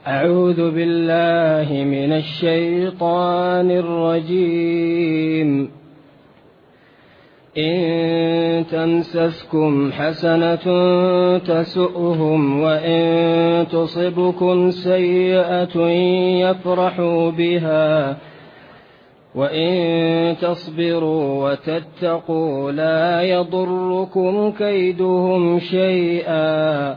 أعوذ بالله من الشيطان الرجيم. إن تمسسكم حسنة تسؤهم وإن تصبكم سيئة يفرحوا بها وإن تصبروا وتتقوا لا يضركم كيدهم شيئا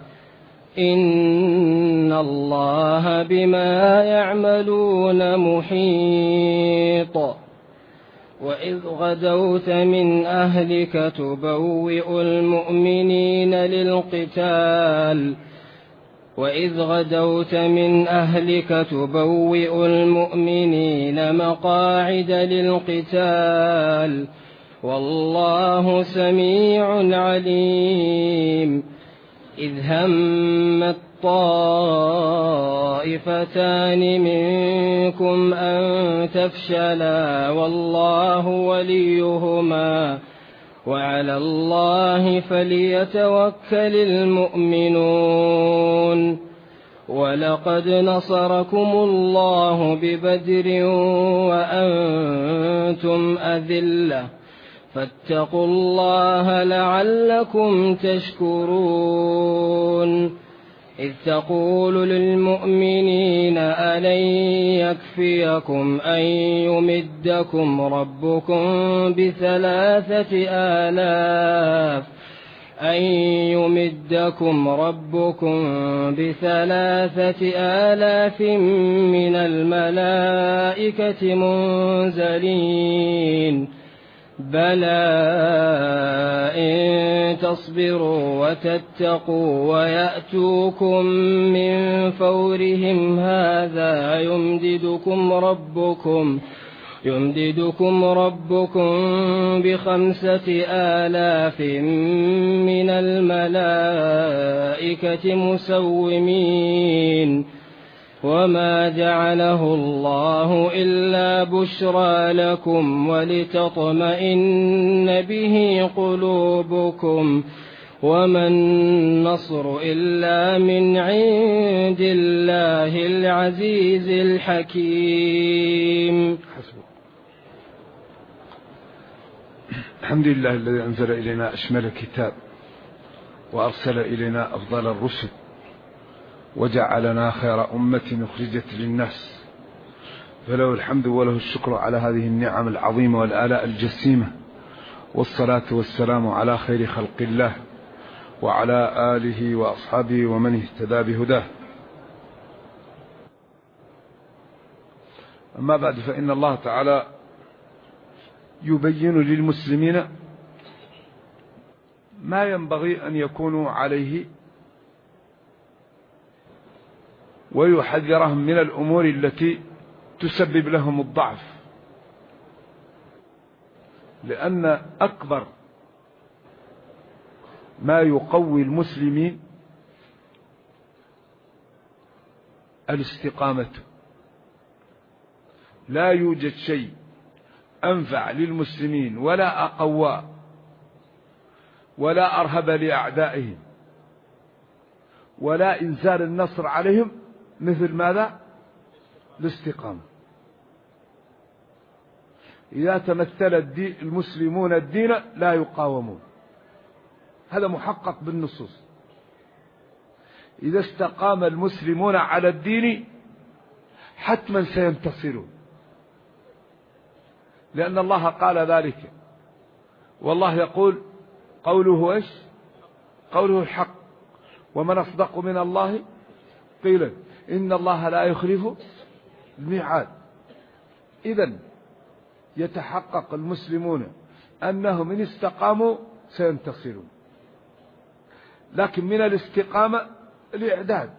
إن الله بما يعملون محيط. وإذ غدوت من أهلك تبوئ المؤمنين للقتال مقاعد للقتال والله سميع عليم. إذ همت طائفتان منكم أن تفشلا والله وليهما وعلى الله فليتوكل المؤمنون. ولقد نصركم الله ببدر وأنتم أذلة فاتقوا الله لعلكم تشكرون. إذ تقول للمؤمنين ألن يكفيكم أن يمدكم ربكم ب3,000 من الملائكة منزلين بلى إن تصبروا وتتقوا ويأتوكم من فورهم هذا يمددكم ربكم ب5,000 من الملائكة مسومين. وما جعله الله إلا بشرى لكم ولتطمئن به قلوبكم وما النصر إلا من عند الله العزيز الحكيم. الحمد لله الذي أنزل إلينا أشمل الكتاب وأرسل إلينا أفضل الرسل وجعلنا خير أمة أخرجت للناس، فله الحمد وله الشكر على هذه النعم العظيمة والآلاء الجسيمة، والصلاة والسلام على خير خلق الله وعلى آله وأصحابه ومن اهتدى بهداه. أما بعد، فإن الله تعالى يبين للمسلمين ما ينبغي أن يكونوا عليه ويحذرهم من الأمور التي تسبب لهم الضعف، لأن أكبر ما يقوي المسلمين الاستقامة. لا يوجد شيء أنفع للمسلمين ولا أقوى ولا أرهب لأعدائهم ولا إنزال النصر عليهم مثل ماذا؟ الاستقامة. إذا تمثل المسلمون الدين لا يقاومون، هذا محقق بالنصوص. إذا استقام المسلمون على الدين حتما سينتصرون، لأن الله قال ذلك، والله يقول قوله إيش؟ قوله الحق، ومن أصدق من الله قيلا إن الله لا يخلف الميعاد. إذن يتحقق المسلمون أنهم إن استقاموا سينتصرون. لكن من الاستقامة الإعداد،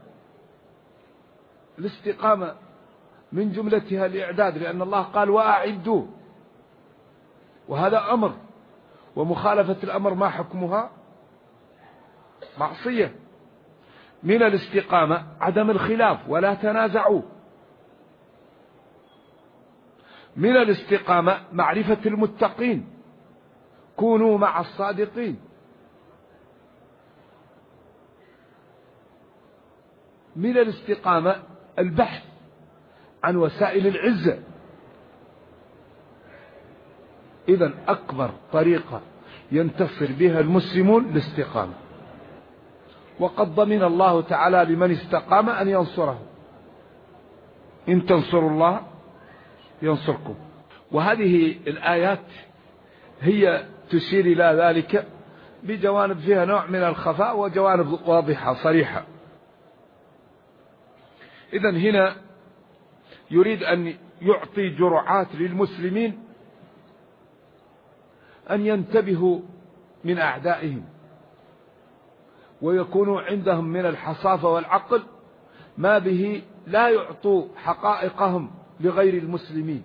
الاستقامة من جملتها الإعداد، لأن الله قال وأعدوا، وهذا أمر، ومخالفة الأمر ما حكمها؟ معصية. من الاستقامة عدم الخلاف ولا تنازعوا. من الاستقامة معرفة المتقين، كونوا مع الصادقين. من الاستقامة البحث عن وسائل العزة. إذن أكبر طريقة ينتصر بها المسلمون الاستقامة، وقد ضمن الله تعالى لمن استقام أن ينصره، إن تنصروا الله ينصركم. وهذه الآيات هي تشير إلى ذلك بجوانب فيها نوع من الخفاء وجوانب واضحة صريحة. إذن هنا يريد أن يعطي جرعات للمسلمين أن ينتبهوا من أعدائهم، ويكونوا عندهم من الحصافة والعقل ما به لا يعطوا حقائقهم لغير المسلمين،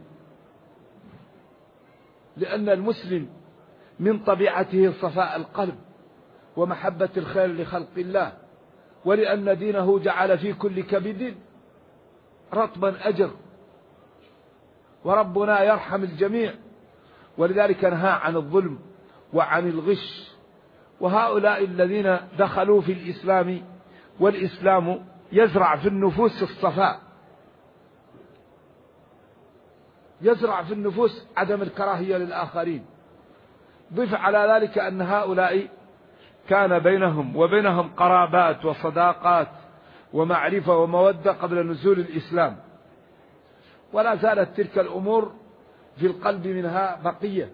لأن المسلم من طبيعته صفاء القلب ومحبة الخير لخلق الله، ولأن دينه جعل في كل كبد رطبا أجر، وربنا يرحم الجميع، ولذلك نهى عن الظلم وعن الغش. وهؤلاء الذين دخلوا في الإسلام والإسلام يزرع في النفوس الصفاء، يزرع في النفوس عدم الكراهية للآخرين. ضف على ذلك أن هؤلاء كان بينهم وبينهم قرابات وصداقات ومعرفة ومودة قبل نزول الإسلام، ولا زالت تلك الأمور في القلب منها بقية.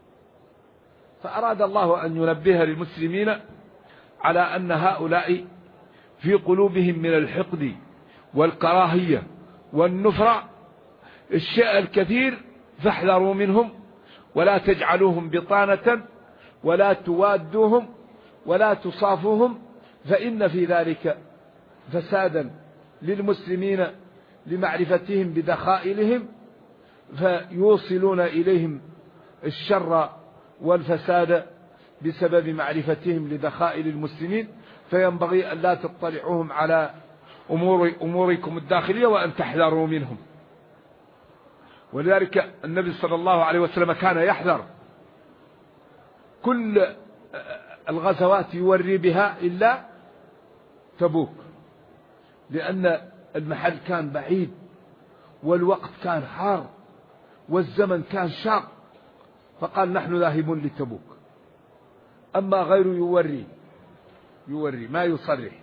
فأراد الله أن ينبه للمسلمين على أن هؤلاء في قلوبهم من الحقد والكراهية والنفرة الشيء الكثير، فاحذروا منهم ولا تجعلوهم بطانة ولا توادوهم ولا تصافوهم، فإن في ذلك فسادا للمسلمين لمعرفتهم بدخائلهم، فيوصلون إليهم الشر والفساد بسبب معرفتهم لدخائل المسلمين. فينبغي أن لا تطلعوهم على أموركم الداخلية وأن تحذروا منهم. ولذلك النبي صلى الله عليه وسلم كان يحذر كل الغزوات يوري بها إلا تبوك، لأن المحل كان بعيد والوقت كان حار والزمن كان شاق، فقال نحن ذاهبون لتبوك. أما غيره يوري ما يصرح.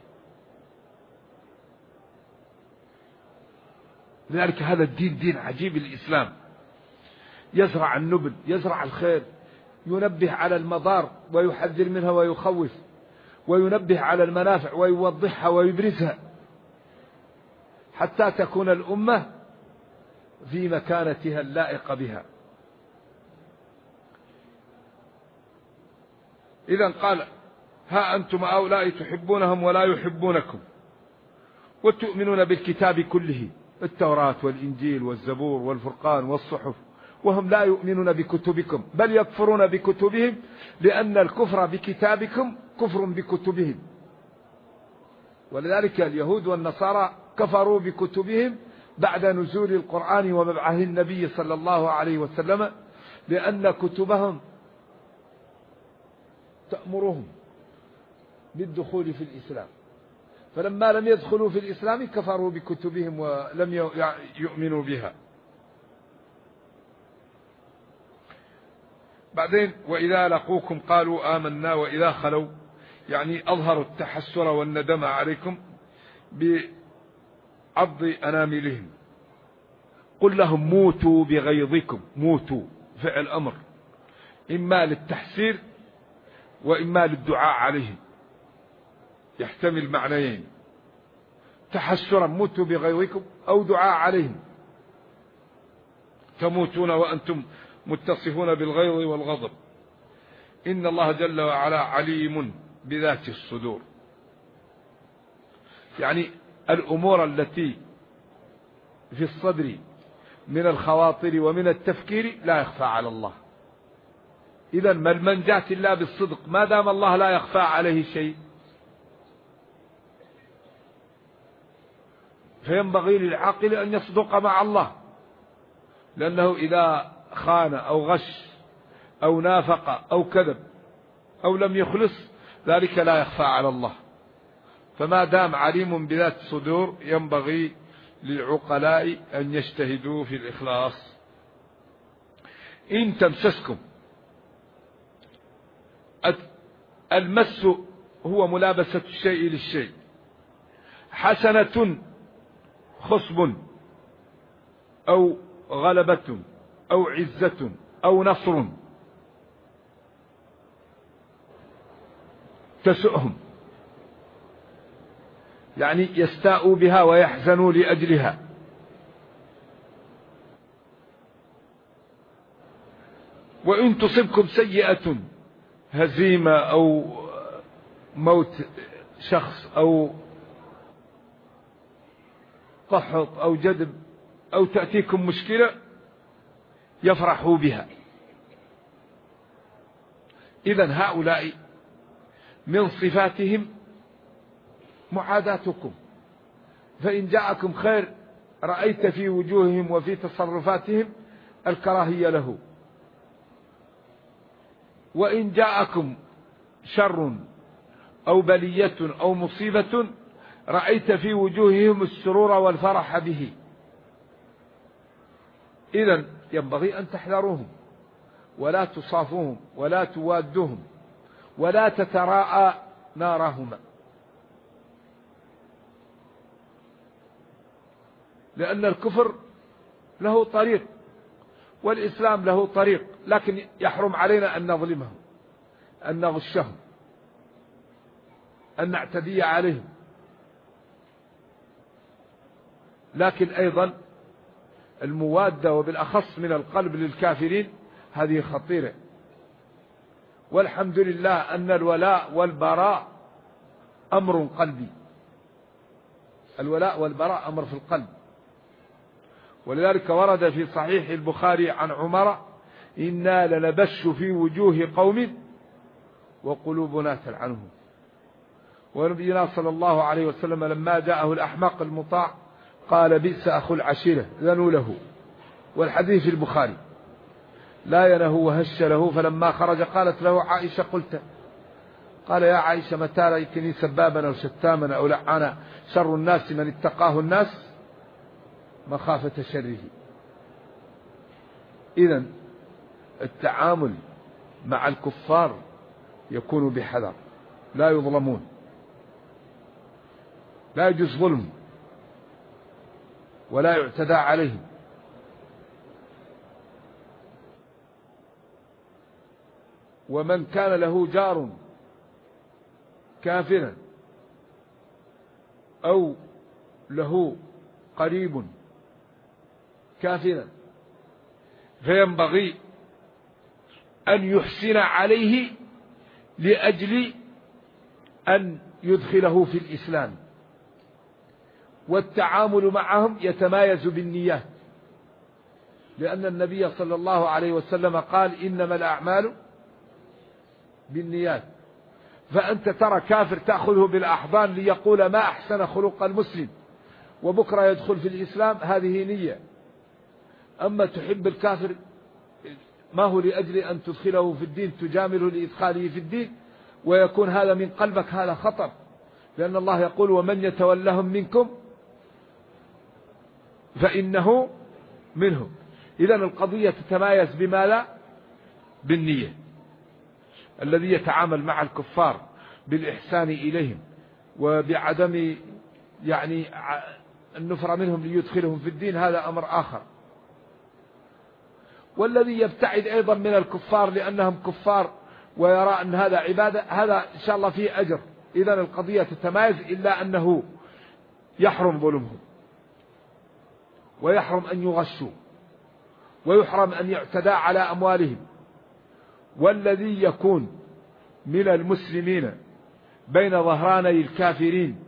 لذلك هذا الدين دين عجيب الإسلام، يزرع النبل، يزرع الخير، ينبه على المضار ويحذر منها ويخوف، وينبه على المنافع ويوضحها ويبرزها، حتى تكون الأمة في مكانتها اللائقة بها. إذن قال ها أنتم هؤلاء تحبونهم ولا يحبونكم وتؤمنون بالكتاب كله، التوراة والإنجيل والزبور والفرقان والصحف، وهم لا يؤمنون بكتبكم بل يكفرون بكتبهم، لأن الكفر بكتابكم كفر بكتبهم. ولذلك اليهود والنصارى كفروا بكتبهم بعد نزول القرآن ومبعث النبي صلى الله عليه وسلم، لأن كتبهم تأمرهم بالدخول في الإسلام، فلما لم يدخلوا في الإسلام كفروا بكتبهم ولم يؤمنوا بها. بعدين وإذا لقوكم قالوا آمنا وإذا خلوا، يعني أظهروا التحسر والندم عليكم بعض أناملهم. قل لهم موتوا بغيظكم، موتوا فعل أمر إما للتحسير وإما للدعاء عليهم، يحتمل معنيين، تحسرا موتوا بغيظكم أو دعاء عليهم، تموتون وأنتم متصفون بالغيظ والغضب. إن الله جل وعلا عليم بذات الصدور، يعني الأمور التي في الصدر من الخواطر ومن التفكير لا يخفى على الله. إذن ما المنجاة إلا بالصدق، ما دام الله لا يخفى عليه شيء، فينبغي للعاقل أن يصدق مع الله، لأنه إذا خان أو غش أو نافق أو كذب أو لم يخلص ذلك لا يخفى على الله. فما دام عليم بذات الصدور ينبغي للعقلاء أن يجتهدوا في الإخلاص. إن تمسسكم، المس هو ملابسة الشيء للشيء، حسنة خصب أو غلبة أو عزة أو نصر تسؤهم، يعني يستاءوا بها ويحزنوا لأجلها. وإن تصبكم سيئة، هزيمة أو موت شخص أو قحط أو جدب أو تأتيكم مشكلة، يفرحوا بها. إذن هؤلاء من صفاتهم معاداتكم، فإن جاءكم خير رأيت في وجوههم وفي تصرفاتهم الكراهية له، وإن جاءكم شر أو بلية أو مصيبة رأيت في وجوههم السرور والفرح به. إذن ينبغي أن تحذروهم ولا تصافوهم ولا توادوهم ولا تتراءى نارهما، لأن الكفر له طريق والإسلام له طريق، لكن يحرم علينا أن نظلمهم، أن نغشهم، أن نعتدي عليهم. لكن أيضا الموادة وبالأخص من القلب للكافرين هذه خطيرة. والحمد لله أن الولاء والبراء أمر قلبي، الولاء والبراء أمر في القلب. ولذلك ورد في صحيح البخاري عن عمر: إنا لنبش في وجوه قوم وقلوبنا تلعنهم. ونبينا صلى الله عليه وسلم لما جاءه الأحمق المطاع قال: بئس أخو العشيرة ذنوا له. والحديث في البخاري: لا ينه وهش له. فلما خرج قالت له عائشة: قلت؟ قال: يا عائشة متى رأيتني سبابا أو شتاما أو لعانا؟ شر الناس من اتقاه الناس مخافة شره. إذن التعامل مع الكفار يكون بحذر، لا يظلمون، لا يجوز ظلم ولا يعتدى عليهم. ومن كان له جار كافرا أو له قريب كافرا فينبغي أن يحسن عليه لأجل أن يدخله في الإسلام. والتعامل معهم يتمايز بالنيات، لأن النبي صلى الله عليه وسلم قال: إنما الأعمال بالنيات. فأنت ترى كافر تأخذه بالأحضان ليقول ما أحسن خلق المسلم، وبكرة يدخل في الإسلام، هذه نية. أما تحب الكافر ما هو لأجل أن تدخله في الدين، تجامله لإدخاله في الدين، ويكون هذا من قلبك، هذا خطر، لأن الله يقول: ومن يتولهم منكم فإنه منهم. إذن القضية تتمايز بماذا؟ بالنية. الذي يتعامل مع الكفار بالإحسان إليهم وبعدم يعني النفر منهم ليدخلهم في الدين، هذا أمر آخر. والذي يبتعد أيضا من الكفار لأنهم كفار ويرى أن هذا عبادة، هذا إن شاء الله فيه أجر. إذن القضية تتمايز، إلا أنه يحرم ظلمهم، ويحرم أن يغشوا، ويحرم أن يعتدى على أموالهم. والذي يكون من المسلمين بين ظهراني الكافرين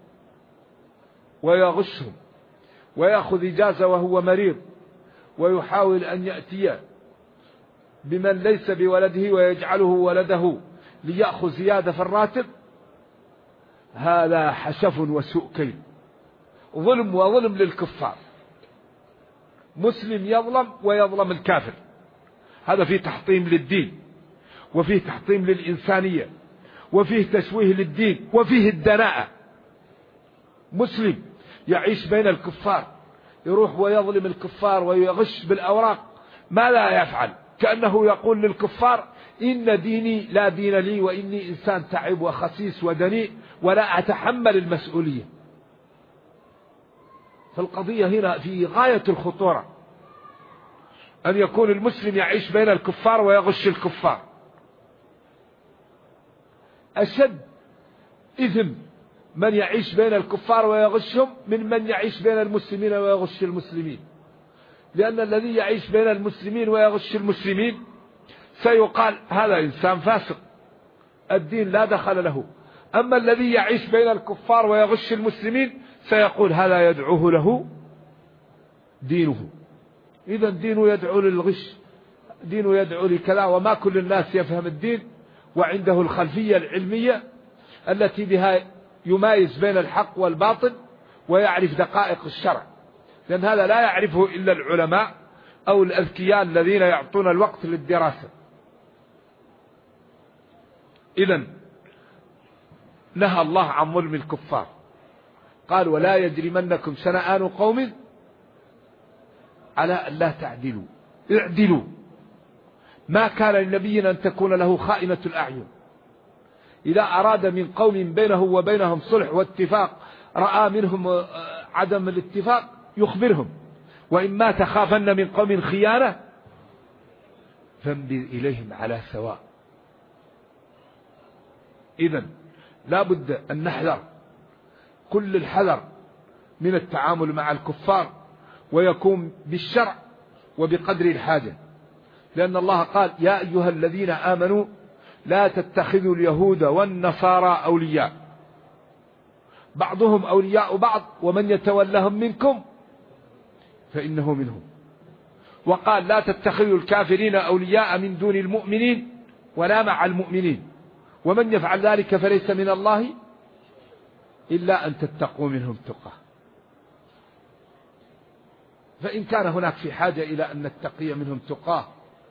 ويغشهم ويأخذ إجازة وهو مريض، ويحاول أن يأتي بمن ليس بولده ويجعله ولده ليأخذ زيادة في الراتب، هذا حشف وسوء كيل، ظلم وظلم للكفار. مسلم يظلم ويظلم الكافر، هذا فيه تحطيم للدين، وفيه تحطيم للإنسانية، وفيه تشويه للدين، وفيه الدناءة. مسلم يعيش بين الكفار، يروح ويظلم الكفار ويغش بالأوراق، ماذا يفعل؟ كأنه يقول للكفار إن ديني لا دين لي، وإني إنسان تعب وخسيس ودنيء ولا أتحمل المسؤولية. فالقضية هنا في غاية الخطورة، أن يكون المسلم يعيش بين الكفار ويغش الكفار. أشد إثم من يعيش بين الكفار ويغشهم من يعيش بين المسلمين ويغش المسلمين، لأن الذي يعيش بين المسلمين ويغش المسلمين سيقال هذا إنسان فاسق الدين لا دخل له. أما الذي يعيش بين الكفار ويغش المسلمين سيقول هذا يدعوه له دينه. إذا دينه يدعو للغش، دينه يدعو لكذا، وما كل الناس يفهم الدين وعنده الخلفية العلمية التي بها يمايز بين الحق والباطل ويعرف دقائق الشرع، لأن هذا لا يعرفه إلا العلماء أو الأذكياء الذين يعطون الوقت للدراسة. إذن نهى الله عن ظلم الكفار، قال ولا يجرمنكم شنآن قوم على أن لا تعدلوا، اعدلوا. ما كان لنبي أن تكون له خائنة الأعين، إذا أراد من قوم بينه وبينهم صلح واتفاق رأى منهم عدم الاتفاق يخبرهم، وإما تخافن من قوم خيانة فانبذ إليهم على سواء. إذن لا بد أن نحذر كل الحذر من التعامل مع الكفار، ويكون بالشرع وبقدر الحاجة، لأن الله قال يا أيها الذين آمنوا لا تتخذوا اليهود والنصارى أولياء بعضهم أولياء بعض ومن يتولهم منكم فإنه منهم. وقال لا تتخذوا الكافرين أولياء من دون المؤمنين ولا مع المؤمنين، ومن يفعل ذلك فليس من الله إلا أن تتقوا منهم تقى. فإن كان هناك في حاجة إلى أن نتقي منهم تقاه،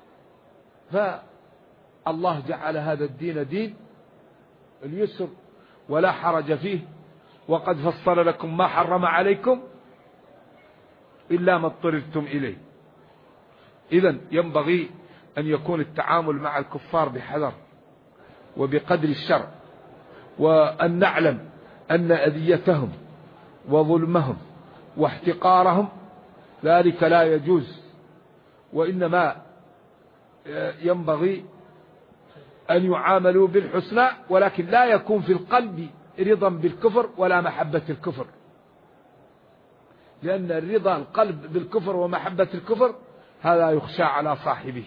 فالله جعل هذا الدين دين اليسر ولا حرج فيه، وقد فصل لكم ما حرم عليكم إلا ما اضطررتم إليه. إذن ينبغي أن يكون التعامل مع الكفار بحذر وبقدر الشرع، وأن نعلم أن أذيتهم وظلمهم واحتقارهم ذلك لا يجوز، وإنما ينبغي أن يعاملوا بالحسنى، ولكن لا يكون في القلب رضا بالكفر ولا محبة الكفر، لأن الرضا القلب بالكفر ومحبة الكفر هذا يخشى على صاحبه.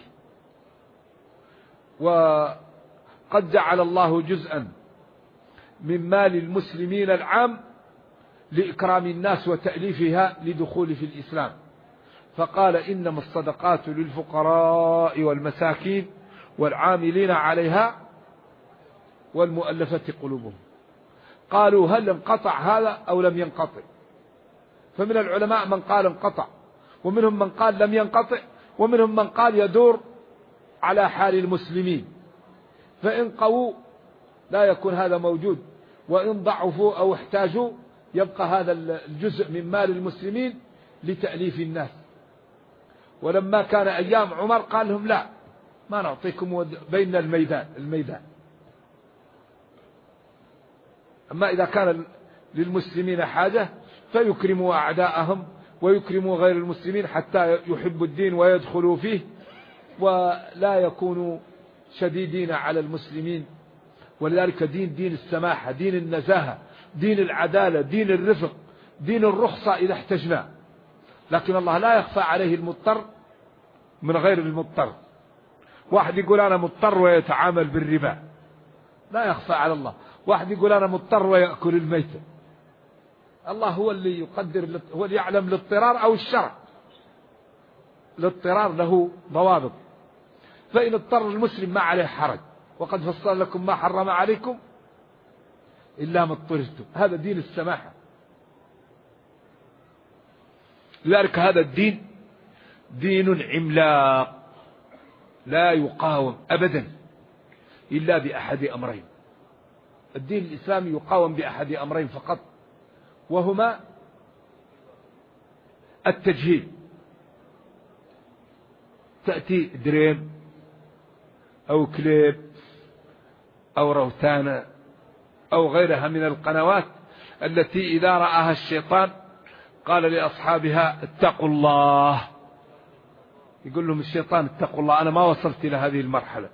وقد جعل الله جزءا من مال المسلمين العام لإكرام الناس وتأليفها لدخول في الإسلام، فقال إنما الصدقات للفقراء والمساكين والعاملين عليها والمؤلفة قلوبهم. قالوا هل انقطع هذا أو لم ينقطع؟ فمن العلماء من قال انقطع، ومنهم من قال لم ينقطع، ومنهم من قال يدور على حال المسلمين، فإن قووا لا يكون هذا موجود، وإن ضعفوا أو احتاجوا يبقى هذا الجزء من مال المسلمين لتأليف الناس. ولما كان أيام عمر قال لهم لا، ما نعطيكم بين الميدان. أما إذا كان للمسلمين حاجة فيكرموا أعداءهم ويكرموا غير المسلمين حتى يحبوا الدين ويدخلوا فيه، ولا يكونوا شديدين على المسلمين. ولذلك دين السماحة، دين النزاهة، دين العدالة، دين الرفق، دين الرخصة إذا احتجنا. لكن الله لا يخفى عليه المضطر من غير المضطر. واحد يقول أنا مضطر ويتعامل بالربا، لا يخفى على الله. واحد يقول أنا مضطر ويأكل الميتة. الله هو اللي يقدر، هو اللي يعلم الاضطرار أو الشرع. الاضطرار له ضوابط، فإن اضطر المسلم ما عليه حرج، وقد فصل لكم ما حرم عليكم إلا ما اضطررتم. هذا دين السماحة. لذلك هذا الدين دين عملاق لا يقاوم أبدا إلا بأحد أمرين. الدين الإسلامي يقاوم بأحد أمرين فقط، وهما التجهيل، تأتي دريم أو كليب أو روتانا أو غيرها من القنوات التي إذا رآها الشيطان قال لأصحابها اتقوا الله، يقول لهم الشيطان اتقوا الله، أنا ما وصلت إلى هذه المرحلة.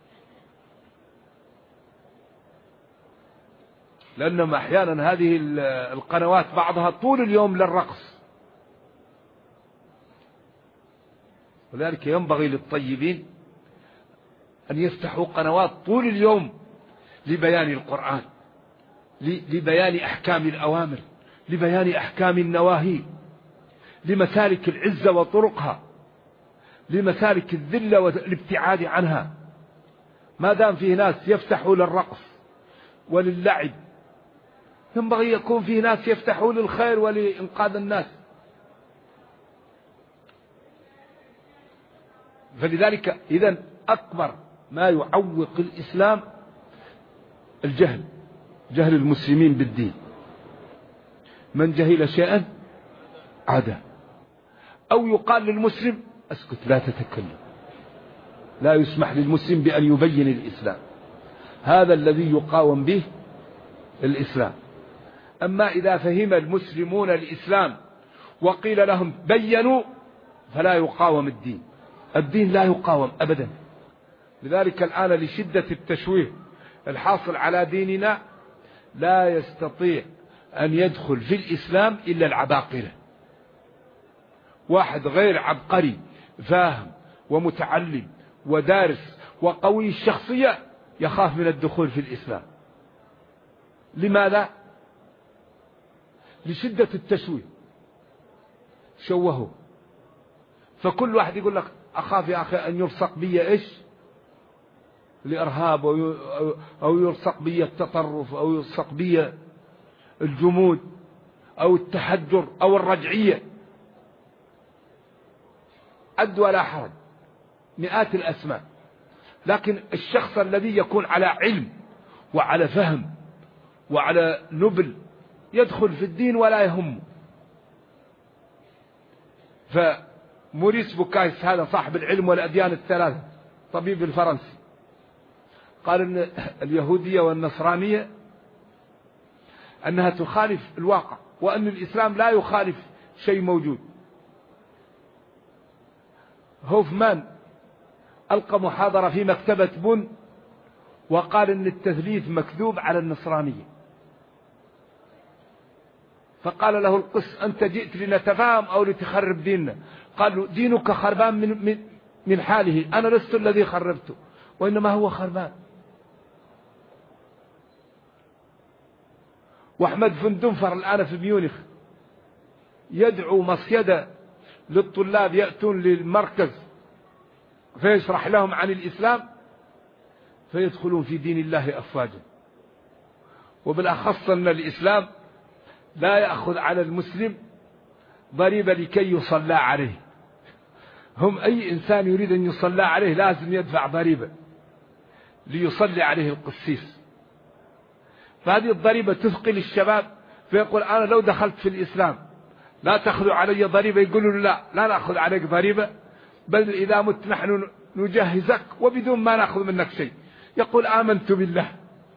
لأنهم أحيانا هذه القنوات بعضها طول اليوم للرقص، ولذلك ينبغي للطيبين أن يفتحوا قنوات طول اليوم لبيان القرآن، لبيان أحكام الأوامر، لبيان أحكام النواهي، لمسالك العزة وطرقها، لمسالك الذلة والابتعاد عنها. ما دام فيه ناس يفتحوا للرقص وللعب، ينبغي يكون فيه ناس يفتحوا للخير ولإنقاذ الناس. فلذلك إذن أكبر ما يعوق الإسلام الجهل، جهل المسلمين بالدين. من جهل شيئا عدا، أو يقال للمسلم اسكت لا تتكلم، لا يسمح للمسلم بأن يبين الإسلام، هذا الذي يقاوم به الإسلام. أما إذا فهم المسلمون الإسلام وقيل لهم بينوا فلا يقاوم الدين، الدين لا يقاوم أبدا. لذلك الآن لشدة التشويه الحاصل على ديننا لا يستطيع أن يدخل في الإسلام إلا العباقرة. واحد غير عبقري فاهم ومتعلم ودارس وقوي الشخصية يخاف من الدخول في الإسلام. لماذا؟ لشدة التشويه، شوهوا. فكل واحد يقول لك أخاف يا أخي أن يلصق بي إيش؟ الإرهاب، أو يلصق بي التطرف، أو يلصق بي الجمود، أو التحجر، أو الرجعية. أد ولا حرج، مئات الأسماء. لكن الشخص الذي يكون على علم وعلى فهم وعلى نبل يدخل في الدين ولا يهمه. فموريس بوكايس هذا صاحب العلم والأديان الثلاثة، طبيب الفرنسي، قال أن اليهودية والنصرانية أنها تخالف الواقع، وأن الإسلام لا يخالف شيء موجود. هوفمان ألقى محاضرة في مكتبة بون وقال أن التثليث مكذوب على النصرانية. فقال له القس أنت جئت لنتفاهم أو لتخرب ديننا؟ قال دينك خربان من حاله، أنا لست الذي خربته وإنما هو خربان. وأحمد فندنفر الآن في ميونخ يدعو مصيدة للطلاب يأتون للمركز فيشرح لهم عن الإسلام فيدخلون في دين الله أفواجا. وبالأخص أن الإسلام لا يأخذ على المسلم ضريبة لكي يصلى عليه. هم أي إنسان يريد أن يصلى عليه لازم يدفع ضريبة ليصلي عليه القسيس. فهذه الضريبة تثقل الشباب، فيقول أنا لو دخلت في الإسلام لا تأخذوا علي ضريبة. يقولوا لا نأخذ عليك ضريبة، بل إذا مت نحن نجهزك وبدون ما نأخذ منك شيء. يقول آمنت بالله.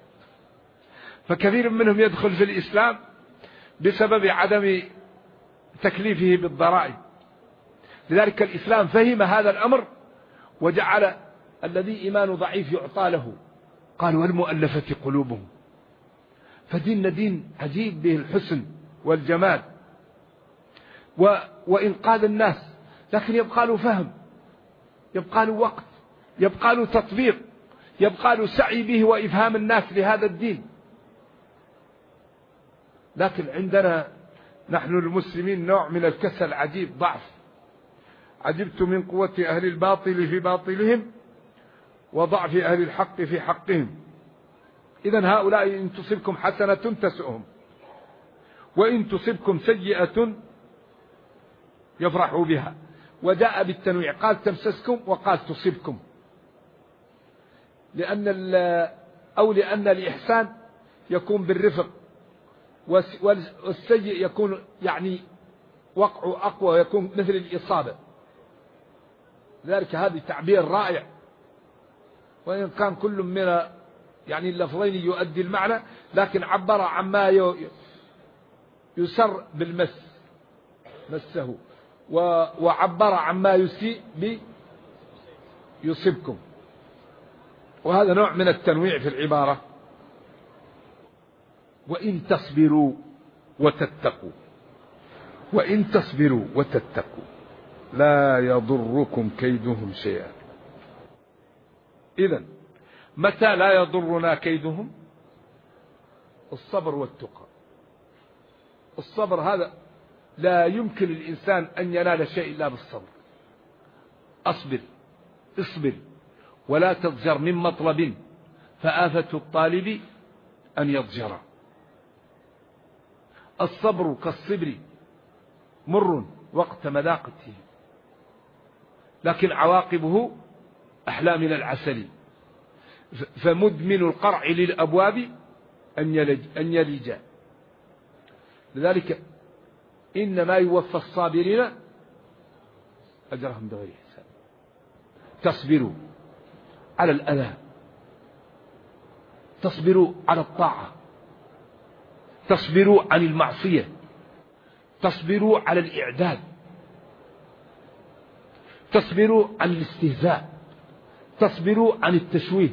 فكثير منهم يدخل في الإسلام بسبب عدم تكليفه بالضرائب. لذلك الإسلام فهم هذا الأمر وجعل الذي إيمانه ضعيف يعطى له، قال والمؤلفة قلوبهم. فديننا دين عجيب به الحسن والجمال وإنقاذ الناس، لكن يبقى له فهم، يبقى له وقت، يبقى له تطبيق، يبقى له سعي به وإفهام الناس لهذا الدين. لكن عندنا نحن المسلمين نوع من الكسل عجيب، ضعف. عجبت من قوة أهل الباطل في باطلهم وضعف أهل الحق في حقهم. إذن هؤلاء إن تصبكم حسنة تسؤهم، وإن تصبكم سيئة يفرحوا بها. وجاء بالتنويع، قال تمسسكم وقال تصبكم، لأن الإحسان يكون بالرفق، والسيء يكون يعني وقعه أقوى ويكون مثل الإصابة. لذلك هذا تعبير رائع، وإن كان كل من يعني اللفظين يؤدي المعنى، لكن عبر عما يسر بالمس مسه، وعبر عما يسيء يصيبكم. وهذا نوع من التنويع في العبارة. وإن تصبروا وتتقوا، وإن تصبروا وتتقوا لا يضركم كيدهم شيئا. إذن متى لا يضرنا كيدهم؟ الصبر والتقى. الصبر هذا لا يمكن الإنسان أن ينال شيء إلا بالصبر. اصبر ولا تضجر من مطلب، فآفة الطالب أن يضجر. الصبر كالصبر مر وقت مذاقته، لكن عواقبه أحلى من العسل. فمدمن القرع للأبواب أن يلج. لذلك إنما يوفى الصابرين أجرهم بغير حساب. تصبروا على الأذى، تصبروا على الطاعة، تصبروا عن المعصية، تصبروا على الإعداد، تصبروا عن الاستهزاء، تصبروا عن التشويه،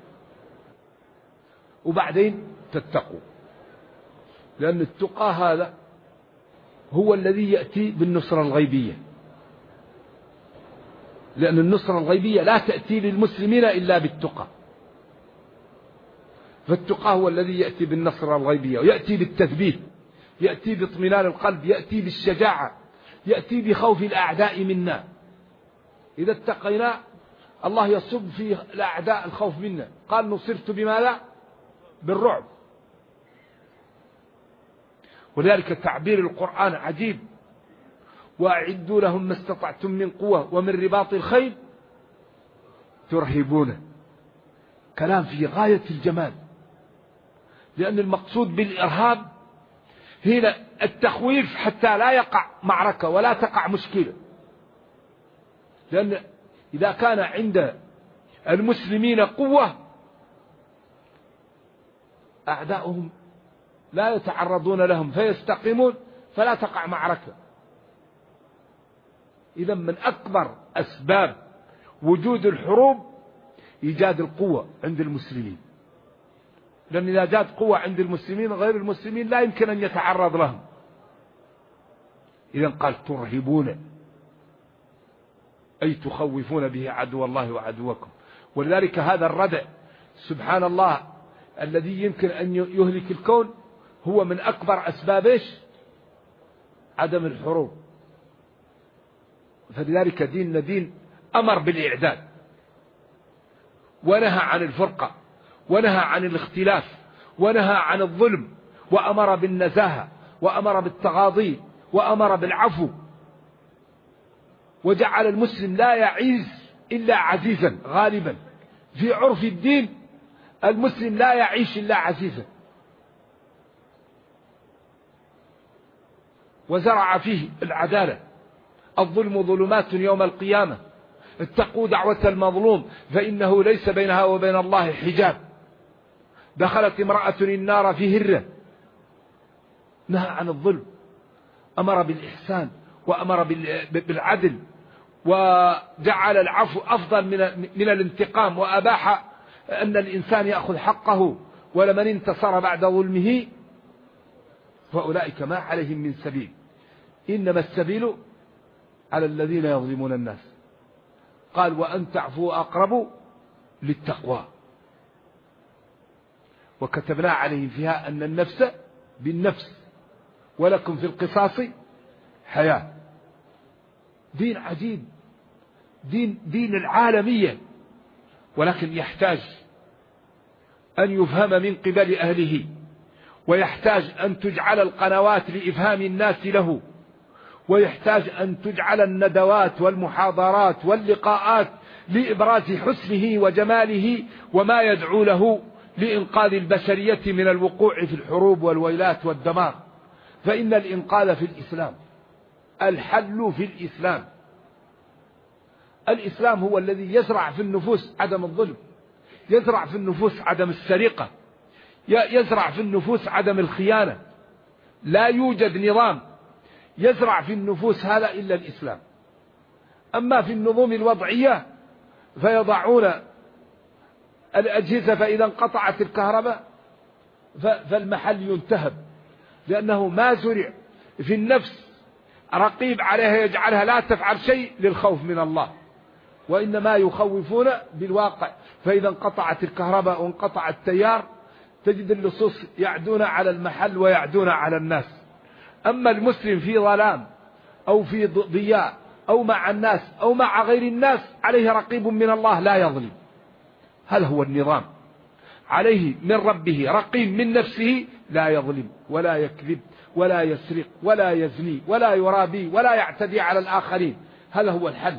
وبعدين تتقوا. لأن التقى هذا هو الذي يأتي بالنصرة الغيبية، لأن النصرة الغيبية لا تأتي للمسلمين إلا بالتقى. فالتقى هو الذي يأتي بالنصرة الغيبية، ويأتي بالتثبيت، يأتي باطمئنان القلب، يأتي بالشجاعة، يأتي بخوف الأعداء منا. إذا اتقينا الله يصب في الأعداء الخوف منا. قال نصرت بماذا؟ بالرعب. ولذلك تعبير القرآن عجيب. وأعدوا لهم ما استطعتم من قوة ومن رباط الخيل ترهبون. كلام في غاية الجمال، لأن المقصود بالإرهاب هنا التخويف حتى لا يقع معركة ولا تقع مشكلة. لأن إذا كان عند المسلمين قوة أعداؤهم لا يتعرضون لهم فيستقيمون فلا تقع معركة. إذا من أكبر أسباب وجود الحروب إيجاد القوة عند المسلمين، لأن إذا جاءت قوة عند المسلمين غير المسلمين لا يمكن أن يتعرض لهم. إذا قال ترهبون أي تخوفون به عدو الله وعدوكم. ولذلك هذا الردع سبحان الله الذي يمكن أن يهلك الكون هو من أكبر أسباب عدم الحروب. فلذلك ديننا دين أمر بالإعداد، ونهى عن الفرقة، ونهى عن الاختلاف، ونهى عن الظلم، وأمر بالنزاهة، وأمر بالتغاضي، وأمر بالعفو، وجعل المسلم لا يعيز إلا عزيزا. غالبا في عرف الدين المسلم لا يعيش إلا عزيزا. وزرع فيه العدالة. الظلم ظلمات يوم القيامة، اتقوا دعوة المظلوم فإنه ليس بينها وبين الله حجاب. دخلت امرأة النار في هرة. نهى عن الظلم، أمر بالإحسان، وأمر بالعدل، وجعل العفو أفضل من الانتقام، وأباح أن الإنسان يأخذ حقه. ولمن انتصر بعد ظلمه فأولئك ما عليهم من سبيل، إنما السبيل على الذين يظلمون الناس. قال وأن تعفوا أقرب للتقوى. وكتبنا عليهم فيها أن النفس بالنفس ولكم في القصاص حياة. دين عجيب، دين العالمية، ولكن يحتاج أن يفهم من قبل أهله، ويحتاج أن تجعل القنوات لإفهام الناس له، ويحتاج أن تجعل الندوات والمحاضرات واللقاءات لإبراز حسنه وجماله وما يدعو له لإنقاذ البشرية من الوقوع في الحروب والويلات والدمار. فإن الإنقاذ في الإسلام الحل في الإسلام. الإسلام هو الذي يزرع في النفوس عدم الظلم، يزرع في النفوس عدم السرقة، يزرع في النفوس عدم الخيانة. لا يوجد نظام يزرع في النفوس هذا إلا الإسلام. أما في النظم الوضعية فيضعون الأجهزة، فإذا انقطعت الكهرباء فالمحل ينتهب، لأنه ما زرع في النفس رقيب عليها يجعلها لا تفعل شيء للخوف من الله، وإنما يخوفون بالواقع. فإذا انقطعت الكهرباء وانقطع التيار تجد اللصوص يعدون على المحل ويعدون على الناس. أما المسلم في ظلام أو في ضياء أو مع الناس أو مع غير الناس عليه رقيب من الله لا يظلم. هذا هو النظام، عليه من ربه رقيب من نفسه لا يظلم ولا يكذب ولا يسرق ولا يزني ولا يرابي ولا يعتدي على الآخرين. هذا هو الحل.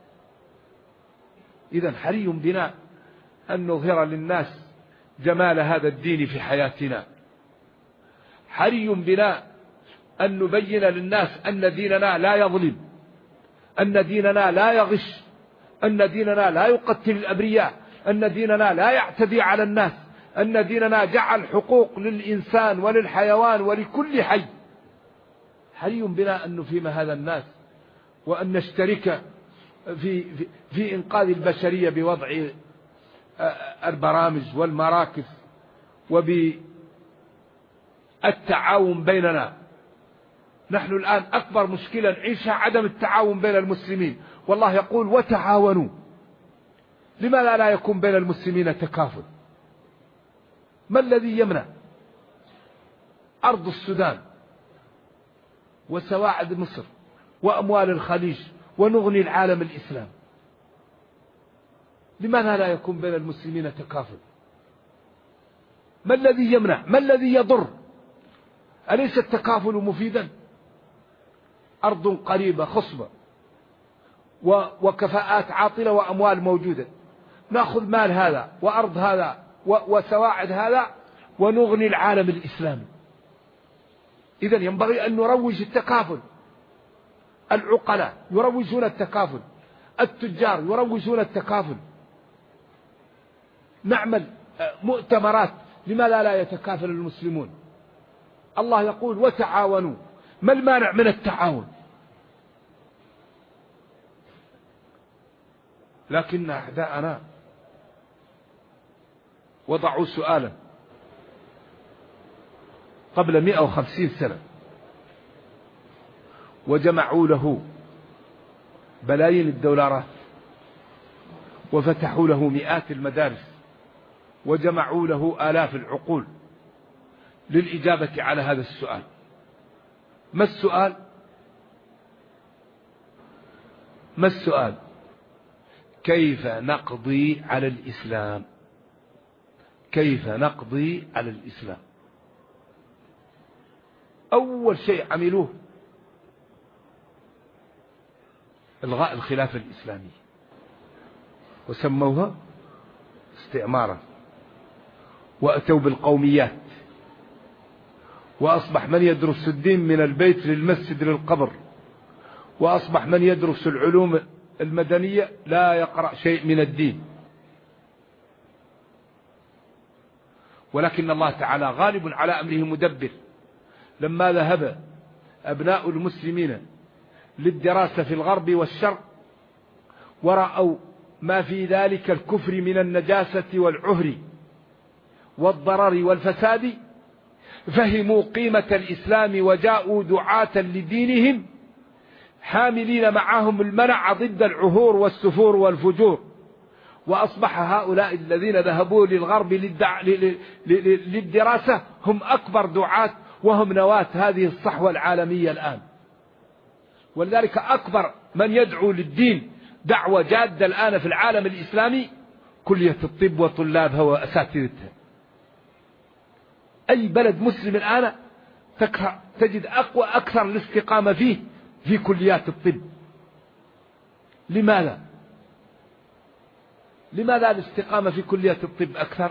إذن حري بنا أن نظهر للناس جمال هذا الدين في حياتنا. حري بنا أن نبين للناس أن ديننا لا يظلم، أن ديننا لا يغش، أن ديننا لا يقتل الأبرياء، أن ديننا لا يعتدي على الناس، أن ديننا جعل حقوق للإنسان وللحيوان ولكل حي. حري بنا أن نفهم هذا الناس وأن نشترك في إنقاذ البشرية بوضع البرامج والمراكز وبالتعاون بيننا. نحن الآن أكبر مشكلة نعيشها عدم التعاون بين المسلمين، والله يقول وتعاونوا. لماذا لا يكون بين المسلمين تكافل؟ ما الذي يمنع أرض السودان وسواعد مصر وأموال الخليج ونغني العالم الإسلام؟ لماذا لا يكون بين المسلمين تكافل؟ ما الذي يمنع؟ ما الذي يضر؟ أليس التكافل مفيدا؟ أرض قريبة خصبة وكفاءات عاطلة وأموال موجودة، نأخذ مال هذا وأرض هذا وسواعد هذا ونغني العالم الإسلامي. إذن ينبغي أن نروج التكافل. العقلاء يروجون التكافل، التجار يروجون التكافل. نعمل مؤتمرات، لماذا لا يتكافل المسلمون؟ الله يقول وتعاونوا. ما المانع من التعاون؟ لكن أعداءنا وضعوا سؤالا قبل 150 سنة وجمعوا له بلايين الدولارات وفتحوا له مئات المدارس وجمعوا له آلاف العقول للإجابة على هذا السؤال. ما السؤال؟ ما السؤال؟ كيف نقضي على الإسلام؟ كيف نقضي على الإسلام؟ أول شيء عملوه إلغاء الخلافة الإسلامية وسموها استعمارا، وأتوا بالقوميات، وأصبح من يدرس الدين من البيت للمسجد للقبر، وأصبح من يدرس العلوم المدنية لا يقرأ شيء من الدين. ولكن الله تعالى غالب على أمره مدبر. لما ذهب أبناء المسلمين للدراسة في الغرب والشرق ورأوا ما في ذلك الكفر من النجاسة والعهر والضرر والفساد فهموا قيمة الإسلام وجاءوا دعاة لدينهم حاملين معهم المنع ضد العهور والسفور والفجور. وأصبح هؤلاء الذين ذهبوا للغرب للدراسة هم أكبر دعاة وهم نواة هذه الصحوة العالمية الآن. ولذلك أكبر من يدعو للدين دعوة جادة الآن في العالم الإسلامي كلية الطب وطلابها وأساتذتها. أي بلد مسلم الآن تجد أقوى أكثر الاستقامة فيه في كليات الطب. لماذا؟ لماذا الاستقامة في كلية الطب أكثر؟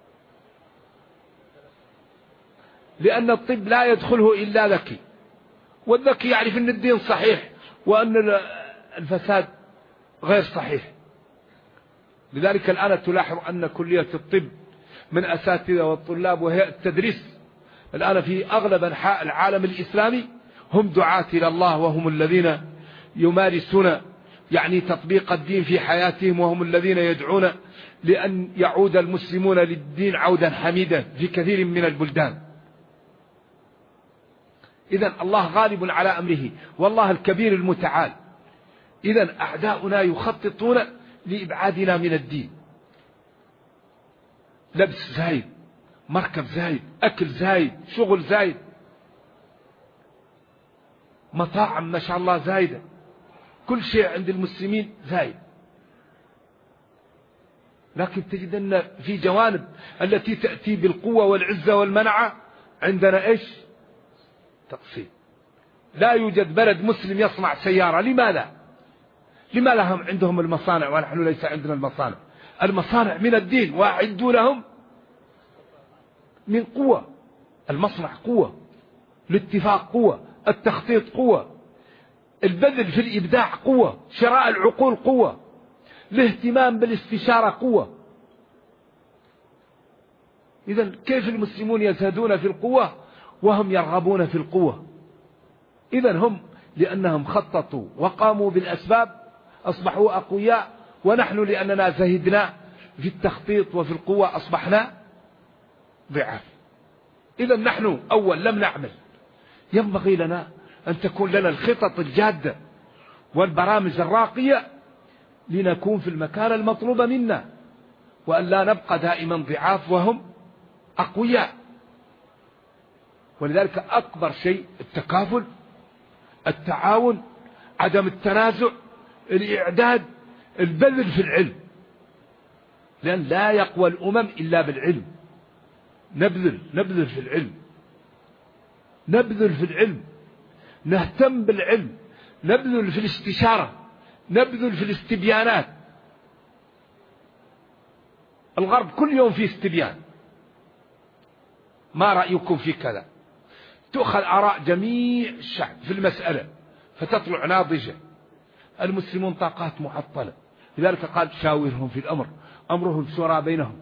لأن الطب لا يدخله إلا ذكي، والذكي يعرف أن الدين صحيح وأن الفساد غير صحيح. لذلك الآن تلاحظ أن كلية الطب من أساتذة والطلاب وهيئة التدريس الآن في أغلب أنحاء العالم الإسلامي هم دعاة إلى الله، وهم الذين يمارسون يعني تطبيق الدين في حياتهم، وهم الذين يدعون لأن يعود المسلمون للدين عودا حميدا في كثير من البلدان. إذن الله غالب على أمره، والله الكبير المتعال. إذن أعداؤنا يخططون لإبعادنا من الدين، لبس زايد، مركب زايد، أكل زايد، شغل زايد، مطاعم ما شاء الله زايدة، كل شيء عند المسلمين زايد. لكن تجد أن في جوانب التي تأتي بالقوة والعزة والمنعة عندنا إيش؟ تقصير. لا يوجد بلد مسلم يصنع سيارة. لماذا؟ لماذا هم عندهم المصانع ونحن ليس عندنا المصانع؟ المصانع من الدين، وأعدوا لهم من قوة. المصنع قوة، الاتفاق قوة، التخطيط قوة، البذل في الإبداع قوة، شراء العقول قوة، الاهتمام بالاستشارة قوة. إذن كيف المسلمون يزهدون في القوة وهم يرغبون في القوة؟ إذن هم لأنهم خططوا وقاموا بالأسباب أصبحوا أقوياء، ونحن لأننا زهدنا في التخطيط وفي القوة أصبحنا ضعاف. إذن نحن أول لم نعمل. ينبغي لنا أن تكون لنا الخطط الجادة والبرامج الراقية لنكون في المكان المطلوب منا، وأن لا نبقى دائما ضعاف وهم أقوياء. ولذلك أكبر شيء التكافل، التعاون، عدم التنازع، الإعداد، البذل في العلم، لأن لا يقوى الأمم إلا بالعلم. نبذل في العلم، نبذل في العلم، نهتم بالعلم، نبذل في الاستشارة، نبذل في الاستبيانات. الغرب كل يوم فيه استبيان، ما رأيكم في كذا؟ تؤخذ آراء جميع الشعب في المسألة فتطلع ناضجة. المسلمون طاقات معطلة، لذلك قال شاورهم في الأمر، أمرهم شورى بينهم.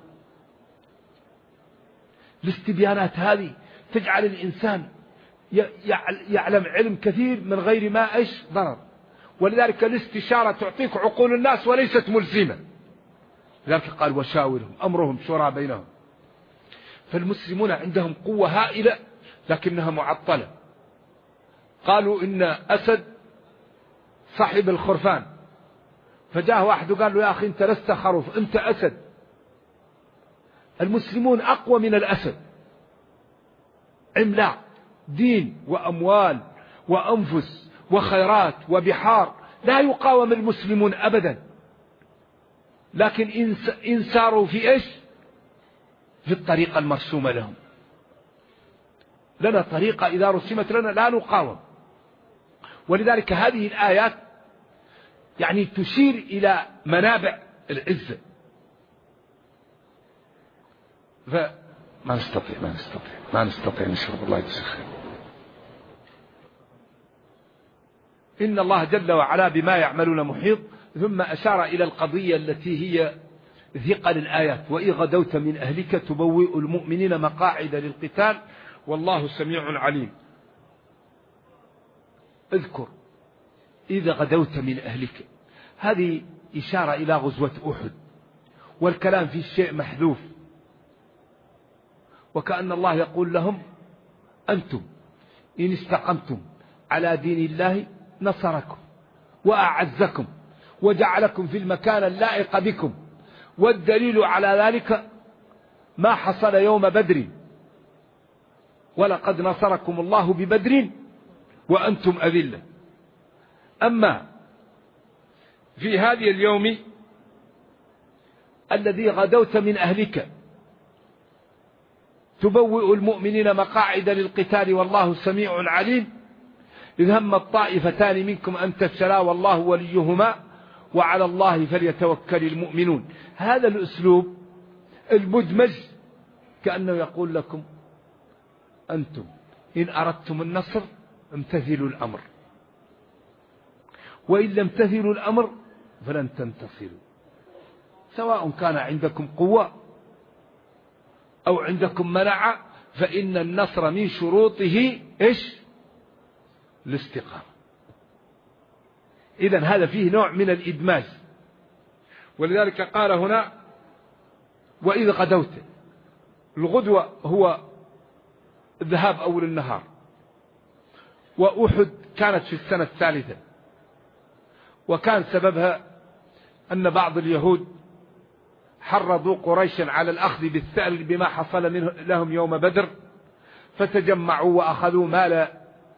الاستبيانات هذه تجعل الإنسان يعلم علم كثير من غير ما إيش ضرر. ولذلك الاستشارة تعطيك عقول الناس وليست ملزمة. لذلك قال وشاورهم أمرهم شورى بينهم. فالمسلمون عندهم قوة هائلة لكنها معطلة. قالوا إن أسد صاحب الخرفان، فجاء واحد وقال له يا أخي أنت لست خروف، أنت أسد. المسلمون أقوى من الأسد، عملاق، دين وأموال وأنفس وخيرات وبحار، لا يقاوم المسلمون أبدا. لكن إن ساروا في إيش؟ في الطريقة المرسومة لهم. لنا طريقة إذا رسمت لنا لا نقاوم. ولذلك هذه الآيات يعني تشير إلى منابع العزة. ما نستطيع نشرب. الله يجزيك. إن الله جل وعلا بما يعملون محيط. ثم أشار إلى القضية التي هي ثقل الآيات، وإذ غدوت من أهلك تبوئ المؤمنين مقاعد للقتال والله سميع عليم. اذكر إذا غدوت من أهلك، هذه إشارة إلى غزوة أحد، والكلام في الشيء محذوف، وكأن الله يقول لهم أنتم إن استقمتم على دين الله نصركم وأعزكم وجعلكم في المكان اللائق بكم. والدليل على ذلك ما حصل يوم بدر، ولقد نصركم الله ببدر وأنتم أذلة. أما في هذه اليوم الذي غدوت من أهلك تبوئ المؤمنين مقاعد للقتال والله سميع عليم، إذ هم الطائفتان منكم أن تفشلا والله وليهما وعلى الله فليتوكل المؤمنون. هذا الأسلوب المدمج كأنه يقول لكم أنتم إن أردتم النصر امتثلوا الأمر، وإن لم تمتثلوا الأمر فلن تنتصروا، سواء كان عندكم قوة أو عندكم منع، فإن النصر من شروطه إيش؟ الاستقامة. إذن هذا فيه نوع من الإدماج، ولذلك قال هنا وإذ غدوت. الغدوة هو الذهاب أول النهار، وأحد كانت في السنة الثالثة، وكان سببها أن بعض اليهود حرضوا قريشا على الأخذ بالثأر بما حصل منه لهم يوم بدر، فتجمعوا وأخذوا مال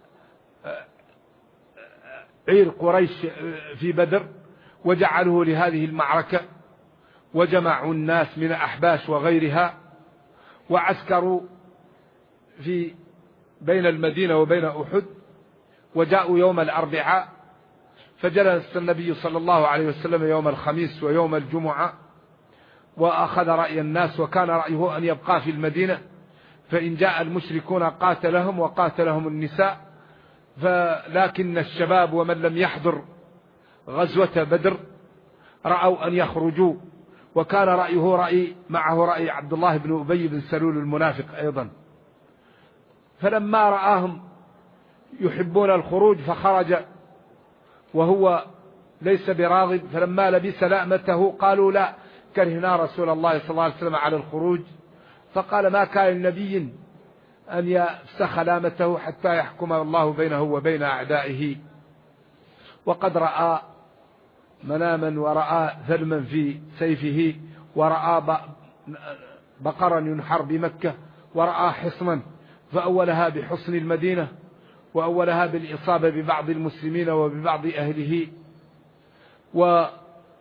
عير قريش في بدر وجعلوه لهذه المعركة، وجمعوا الناس من أحباش وغيرها وعسكروا في بين المدينة وبين أحد، وجاءوا يوم الأربعاء، فجلس النبي صلى الله عليه وسلم يوم الخميس ويوم الجمعة وأخذ رأي الناس، وكان رأيه أن يبقى في المدينة، فإن جاء المشركون قاتلهم وقاتلهم النساء، لكن الشباب ومن لم يحضر غزوة بدر رأوا أن يخرجوا، وكان رأيه معه رأي عبد الله بن أبي بن سلول المنافق أيضا، فلما رآهم يحبون الخروج فخرج وهو ليس براغب، فلما لبس لأمته قالوا لا، كرهنا رسول الله صلى الله عليه وسلم على الخروج، فقال ما كان لنبي أن يفسخ لامته حتى يحكم الله بينه وبين أعدائه، وقد رأى مناما ورأى ثلما في سيفه، ورأى بقرا ينحر بمكة، ورأى حصنا، فأولها بحصن المدينة، وأولها بالإصابة ببعض المسلمين وببعض أهله. ولما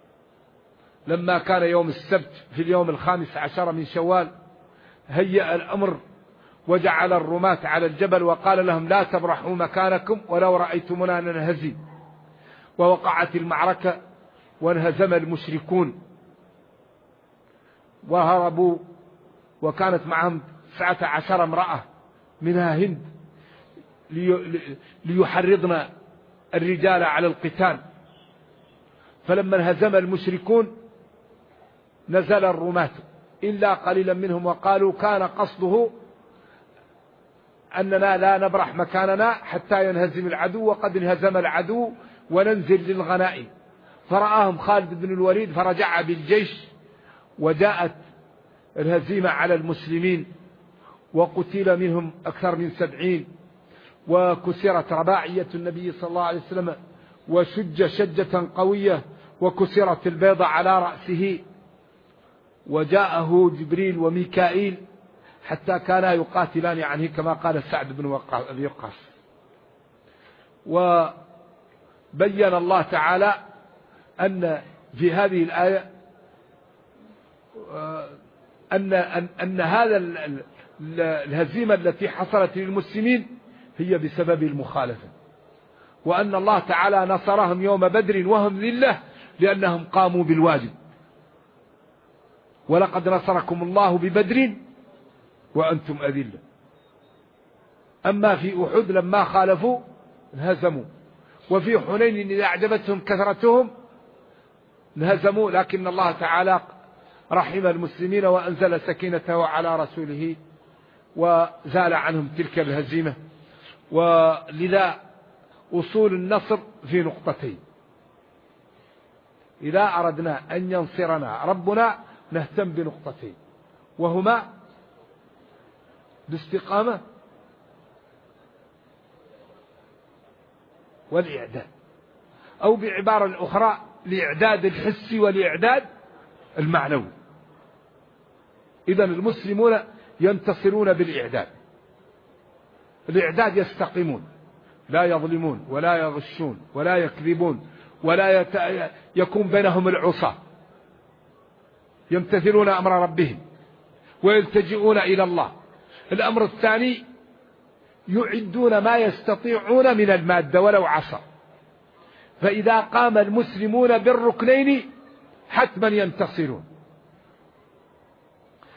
كان يوم السبت في اليوم 15 من شوال هيأ الأمر وجعل الرماة على الجبل وقال لهم لا تبرحوا مكانكم ولو رأيتمنا ننهزم، ووقعت المعركة وانهزم المشركون وهربوا، وكانت معهم 19 امرأة منها هند ليحرضن الرجال على القتال، فلما انهزم المشركون نزل الرماة إلا قليلا منهم، وقالوا كان قصده أننا لا نبرح مكاننا حتى ينهزم العدو، وقد انهزم العدو وننزل للغنائم. فرآهم خالد بن الوليد فرجع بالجيش، وجاءت الهزيمة على المسلمين، وقتل منهم أكثر من 70، وكسرت رباعية النبي صلى الله عليه وسلم، وشج شجة قوية، وكسرت البيضة على رأسه، وجاءه جبريل وميكائيل حتى كانا يقاتلان عنه كما قال سعد بن وقاص. وبين الله تعالى أن في هذه الآية أن هذا الهزيمة التي حصلت للمسلمين هي بسبب المخالفة، وأن الله تعالى نصرهم يوم بدر وهم ذلة لأنهم قاموا بالواجب، ولقد نصركم الله ببدر وأنتم أذلة. أما في أحد لما خالفوا انهزموا، وفي حنين إذا أعجبتهم كثرتهم انهزموا، لكن الله تعالى رحم المسلمين وأنزل سكينته على رسوله وزال عنهم تلك الهزيمة. ولذا أصول النصر في نقطتين: إذا أردنا أن ينصرنا ربنا نهتم بنقطتين، وهما الاستقامة والإعداد، أو بعبارة أخرى الإعداد الحسي والإعداد المعنوي. إذن المسلمون ينتصرون بالإعداد. الإعداد يستقيمون، لا يظلمون ولا يغشون ولا يكذبون ولا يكون بينهم العصاة، يمتثلون أمر ربهم ويلتجئون إلى الله. الأمر الثاني يعدون ما يستطيعون من المادة ولو عصا، فإذا قام المسلمون بالركنين حتما ينتصرون.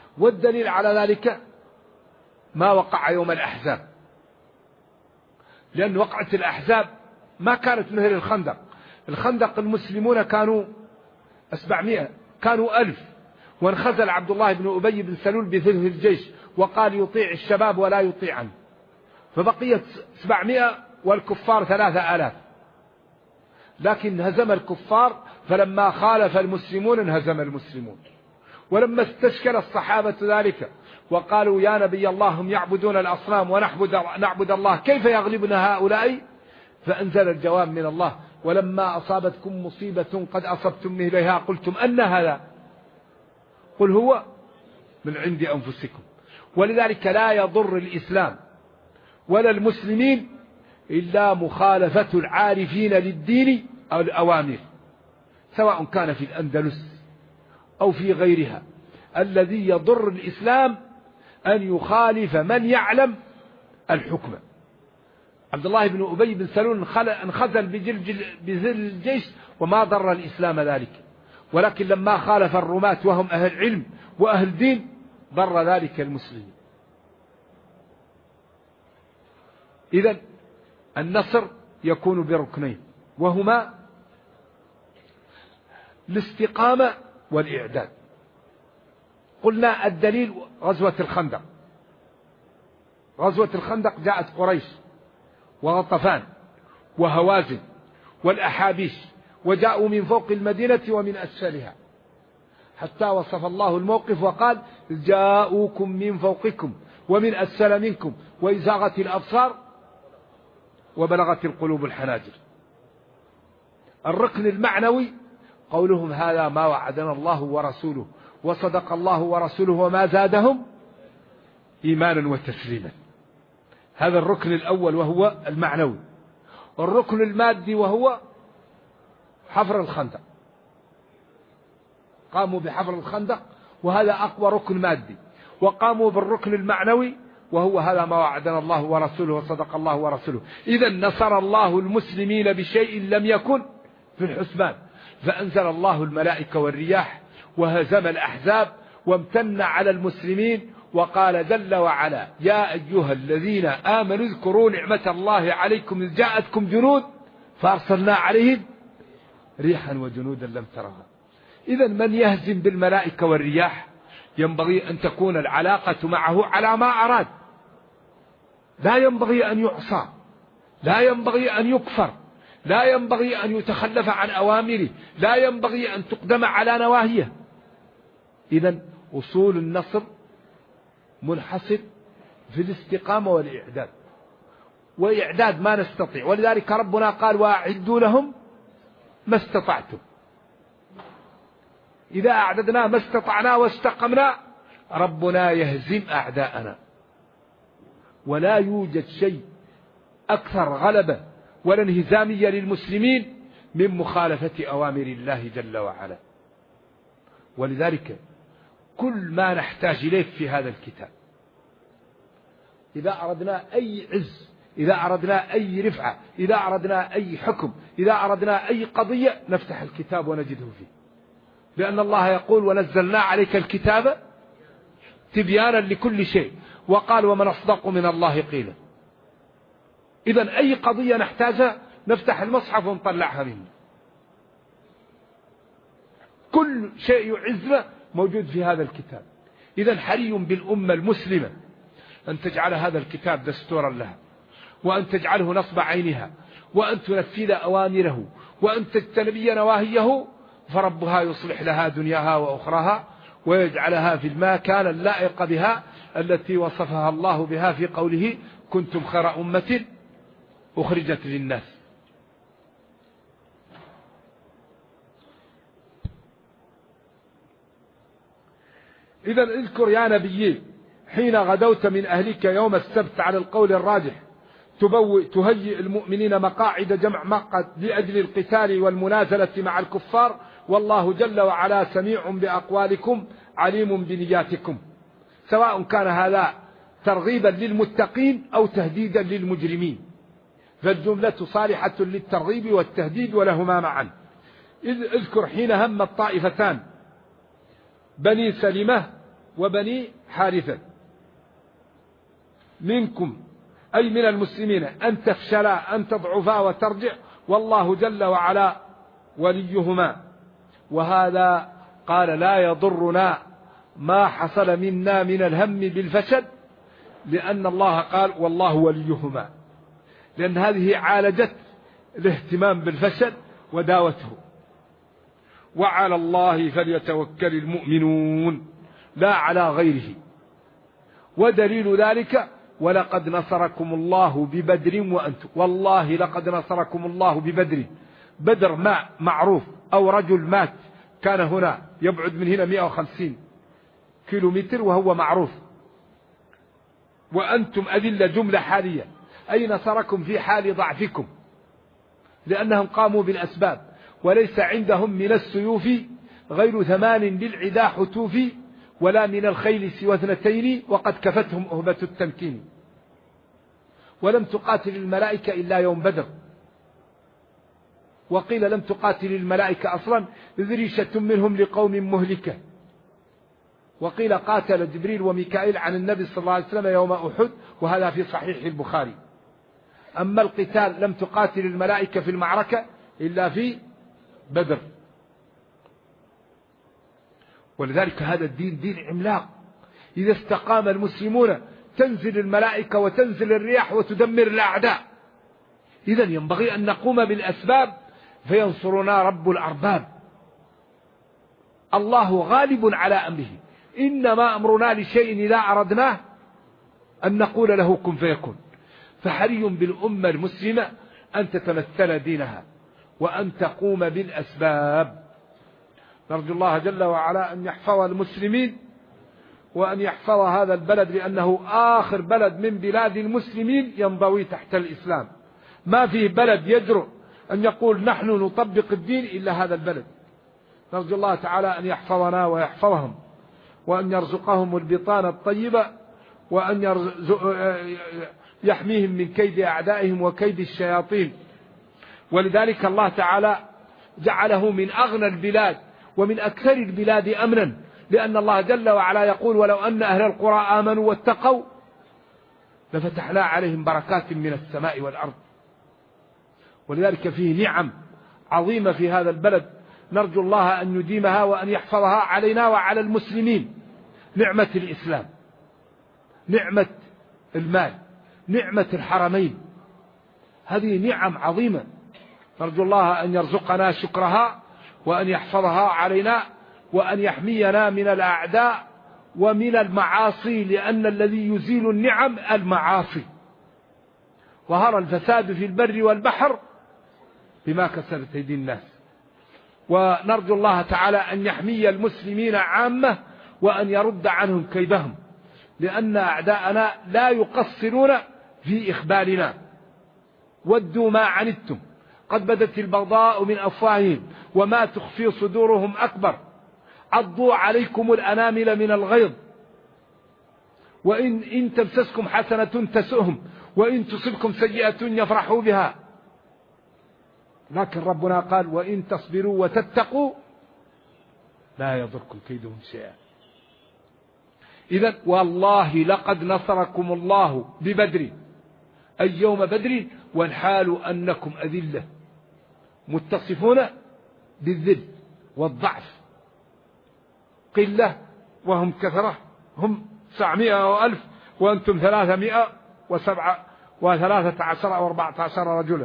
والدليل على ذلك ما وقع يوم الأحزاب، لأن وقعة الأحزاب ما كانت مثل الخندق. الخندق المسلمون كانوا 700، كانوا 1000، وانخزل عبد الله بن أبي بن سلول بثلث الجيش وقال يطيع الشباب ولا يطيعن، فبقيت 700 والكفار 3000، لكن هزم الكفار. فلما خالف المسلمون انهزم المسلمون. ولما استشكل الصحابة ذلك وقالوا يا نبي الله هم يعبدون الأصنام ونعبد الله، كيف يغلبنا هؤلاء؟ فأنزل الجواب من الله: ولما أصابتكم مصيبة قد أصبتم مثلها قلتم أن هذا، قل هو من عند أنفسكم. ولذلك لا يضر الإسلام ولا المسلمين إلا مخالفة العارفين للدين أو الأوامر، سواء كان في الأندلس أو في غيرها. الذي يضر الإسلام أن يخالف من يعلم الحكم. عبد الله بن أبي بن سلول انخزل بذل الجيش وما ضر الإسلام ذلك، ولكن لما خالف الرماة وهم أهل علم وأهل دين ضر ذلك المسلمين. إذن النصر يكون بركنين، وهما الاستقامة والإعداد. قلنا الدليل غزوة الخندق. غزوة الخندق جاءت قريش وغطفان وهوازن والأحابيش، وجاءوا من فوق المدينة ومن أسفلها، حتى وصف الله الموقف وقال: جاءوكم من فوقكم ومن أسفل منكم وإذ زاغت الأبصار وبلغت القلوب الحناجر. الركن المعنوي قولهم هذا ما وعدنا الله ورسوله وصدق الله ورسوله وما زادهم إيمانا وتسليما. هذا الركن الأول وهو المعنوي. الركن المادي وهو حفر الخندق. قاموا بحفر الخندق وهذا أقوى ركن مادي، وقاموا بالركن المعنوي وهو هذا ما وعدنا الله ورسوله وصدق الله ورسوله. إذا نصر الله المسلمين بشيء لم يكن في الحسبان، فأنزل الله الملائكة والرياح وهزم الأحزاب وامتن على المسلمين، وقال جل وعلا: يا أيها الذين آمنوا اذكروا نعمة الله عليكم إذ جاءتكم جنود فأرسلنا عليهم ريحا وجنودا لم ترها. إذا من يهزم بالملائكة والرياح ينبغي أن تكون العلاقة معه على ما أراد، لا ينبغي أن يعصى، لا ينبغي أن يكفر، لا ينبغي أن يتخلف عن أوامره، لا ينبغي أن تقدم على نواهيه. إذا أصول النصر منحصر في الاستقامة والإعداد، وإعداد ما نستطيع، ولذلك ربنا قال: وأعدوا لهم ما استطعتم. إذا أعددنا ما استطعنا واستقمنا ربنا يهزم أعداءنا. ولا يوجد شيء أكثر غلبة ولا انهزامية للمسلمين من مخالفة أوامر الله جل وعلا. ولذلك كل ما نحتاج إليه في هذا الكتاب، إذا أردنا أي عز، إذا أردنا أي رفعة، إذا أردنا أي حكم، إذا أردنا أي قضية، نفتح الكتاب ونجده فيه، لأن الله يقول: ونزلنا عليك الكتاب تبيانا لكل شيء، وقال: ومن أصدق من الله قيلا. إذن أي قضية نحتاجها نفتح المصحف ونطلعها منه. كل شيء يعزنا موجود في هذا الكتاب. إذن حري بالأمة المسلمة أن تجعل هذا الكتاب دستورا لها، وأن تجعله نصب عينها، وأن تنفذ أوامره، وأن تجتنبي نواهيه، فربها يصلح لها دنياها وأخراها، ويجعلها في المكان اللائق بها التي وصفها الله بها في قوله: كنتم خير أمة أخرجت للناس. إذا اذكر يا نبي حين غدوت من أهلك يوم السبت على القول الراجح تهيئ المؤمنين مقاعد جمع مقعد لأجل القتال والمنازلة مع الكفار، والله جل وعلا سميع بأقوالكم عليم بنياتكم، سواء كان هذا ترغيبا للمتقين أو تهديدا للمجرمين، فالجملة صالحة للترغيب والتهديد ولهما معا. اذكر حين هم الطائفتان بني سلمة وبني حارثة منكم أي من المسلمين أن تفشلا أن تضعفا وترجع، والله جل وعلا وليهما. وهذا قال لا يضرنا ما حصل منا من الهم بالفشل، لأن الله قال والله وليهما، لأن هذه عالجت الاهتمام بالفشل وداوته. وعلى الله فليتوكل المؤمنون لا على غيره. ودليل ذلك ولقد نصركم الله ببدر وأنتم، والله لقد نصركم الله ببدر. بدر ما معروف، أو رجل مات كان هنا يبعد من هنا 150 كيلومتر وهو معروف. وأنتم أذلة جملة حالية، أي نصركم في حال ضعفكم، لأنهم قاموا بالأسباب، وليس عندهم من السيوف غير 8 للعدا حتوف، ولا من الخيل سوى 2 وقد كفتهم أهبة التمكين. ولم تقاتل الملائكة إلا يوم بدر، وقيل لم تقاتل الملائكة أصلا إذ ريشة منهم لقوم مهلكة. وقيل قاتل جبريل وميكائيل عن النبي صلى الله عليه وسلم يوم أحد، وهذا في صحيح البخاري. أما القتال لم تقاتل الملائكة في المعركة إلا في بدر. ولذلك هذا الدين دين عملاق، إذا استقام المسلمون تنزل الملائكة وتنزل الرياح وتدمر الأعداء. إذن ينبغي أن نقوم بالأسباب فينصرنا رب الأرباب. الله غالب على أمره، إنما أمرنا لشيء إذا أردناه أن نقول له كن فيكون. فحري بالأمة المسلمة أن تتمثل دينها وأن تقوم بالأسباب. نرجو الله جل وعلا أن يحفظ المسلمين وأن يحفظ هذا البلد، لأنه آخر بلد من بلاد المسلمين ينضوي تحت الإسلام. ما فيه بلد يجرؤ أن يقول نحن نطبق الدين إلا هذا البلد. نرجو الله تعالى أن يحفظنا ويحفظهم، وأن يرزقهم البطانة الطيبة، وأن يحميهم من كيد أعدائهم وكيد الشياطين. ولذلك الله تعالى جعله من أغنى البلاد ومن أكثر البلاد أمنا، لأن الله جل وعلا يقول ولو أن أهل القرى آمنوا واتقوا لفتحنا عليهم بركات من السماء والأرض. ولذلك فيه نعم عظيمة في هذا البلد، نرجو الله أن يديمها وأن يحفظها علينا وعلى المسلمين. نعمة الإسلام، نعمة المال، نعمة الحرمين، هذه نعم عظيمة، نرجو الله أن يرزقنا شكرها وأن يحفظها علينا وأن يحمينا من الأعداء ومن المعاصي، لأن الذي يزيل النعم المعاصي. ظهر الفساد في البر والبحر بما كسبت أيدي الناس. ونرجو الله تعالى أن يحمي المسلمين عامة وأن يرد عنهم كيدهم، لأن أعداءنا لا يقصرون في إخبارنا. ودوا ما عنتم قد بدت البغضاء من أفواههم وما تخفي صدورهم أكبر. عضوا عليكم الأنامل من الغيظ وإن تمسسكم حسنة تسؤهم وإن تصبكم سيئة يفرحوا بها. لكن ربنا قال وإن تصبروا وتتقوا لا يضركم كيدهم شيئا. إذن والله لقد نصركم الله ببدر، أي يوم بدر، والحال أنكم أذلة متصفون بالذل والضعف، قلة وهم كثرة، هم 900 وألف وأنتم 313 أو 14 رجلا.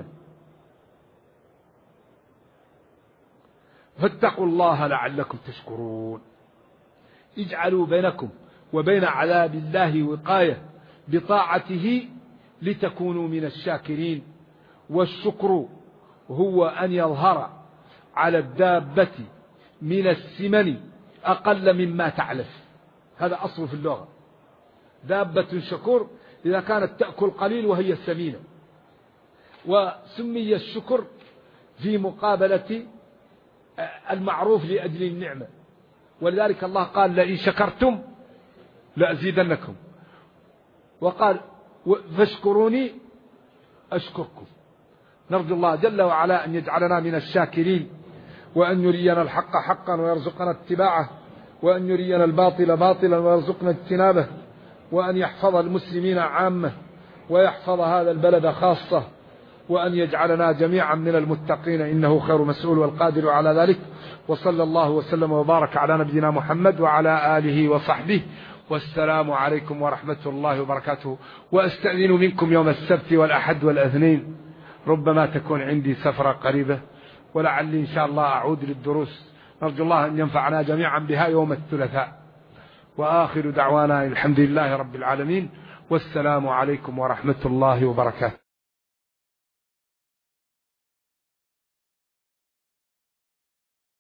فاتقوا الله لعلكم تشكرون. اجعلوا بينكم وبين عذاب الله وقاية بطاعته لتكونوا من الشاكرين. والشكر هو أن يظهر على الدابة من السمن أقل مما تعلف، هذا أصل في اللغة. دابة شكور إذا كانت تأكل قليل وهي سمينة. وسمي الشكر في مقابلة المعروف لأجل النعمة، ولذلك الله قال لئن شكرتم لأزيدنكم، وقال فاشكروني أشكركم. نرجو الله جل وعلا أن يجعلنا من الشاكرين، وأن يرينا الحق حقا ويرزقنا اتباعه، وأن يرينا الباطل باطلا ويرزقنا اجتنابه، وأن يحفظ المسلمين عامة، ويحفظ هذا البلد خاصة، وأن يجعلنا جميعا من المتقين، إنه خير مسؤول والقادر على ذلك. وصلى الله وسلم وبارك على نبينا محمد وعلى آله وصحبه، والسلام عليكم ورحمة الله وبركاته. وأستأذن منكم يوم السبت والأحد والأثنين، ربما تكون عندي سفرة قريبة، ولعلي إن شاء الله أعود للدروس، نرجو الله أن ينفعنا جميعا بها يوم الثلاثاء. وآخر دعوانا الحمد لله رب العالمين، والسلام عليكم ورحمة الله وبركاته.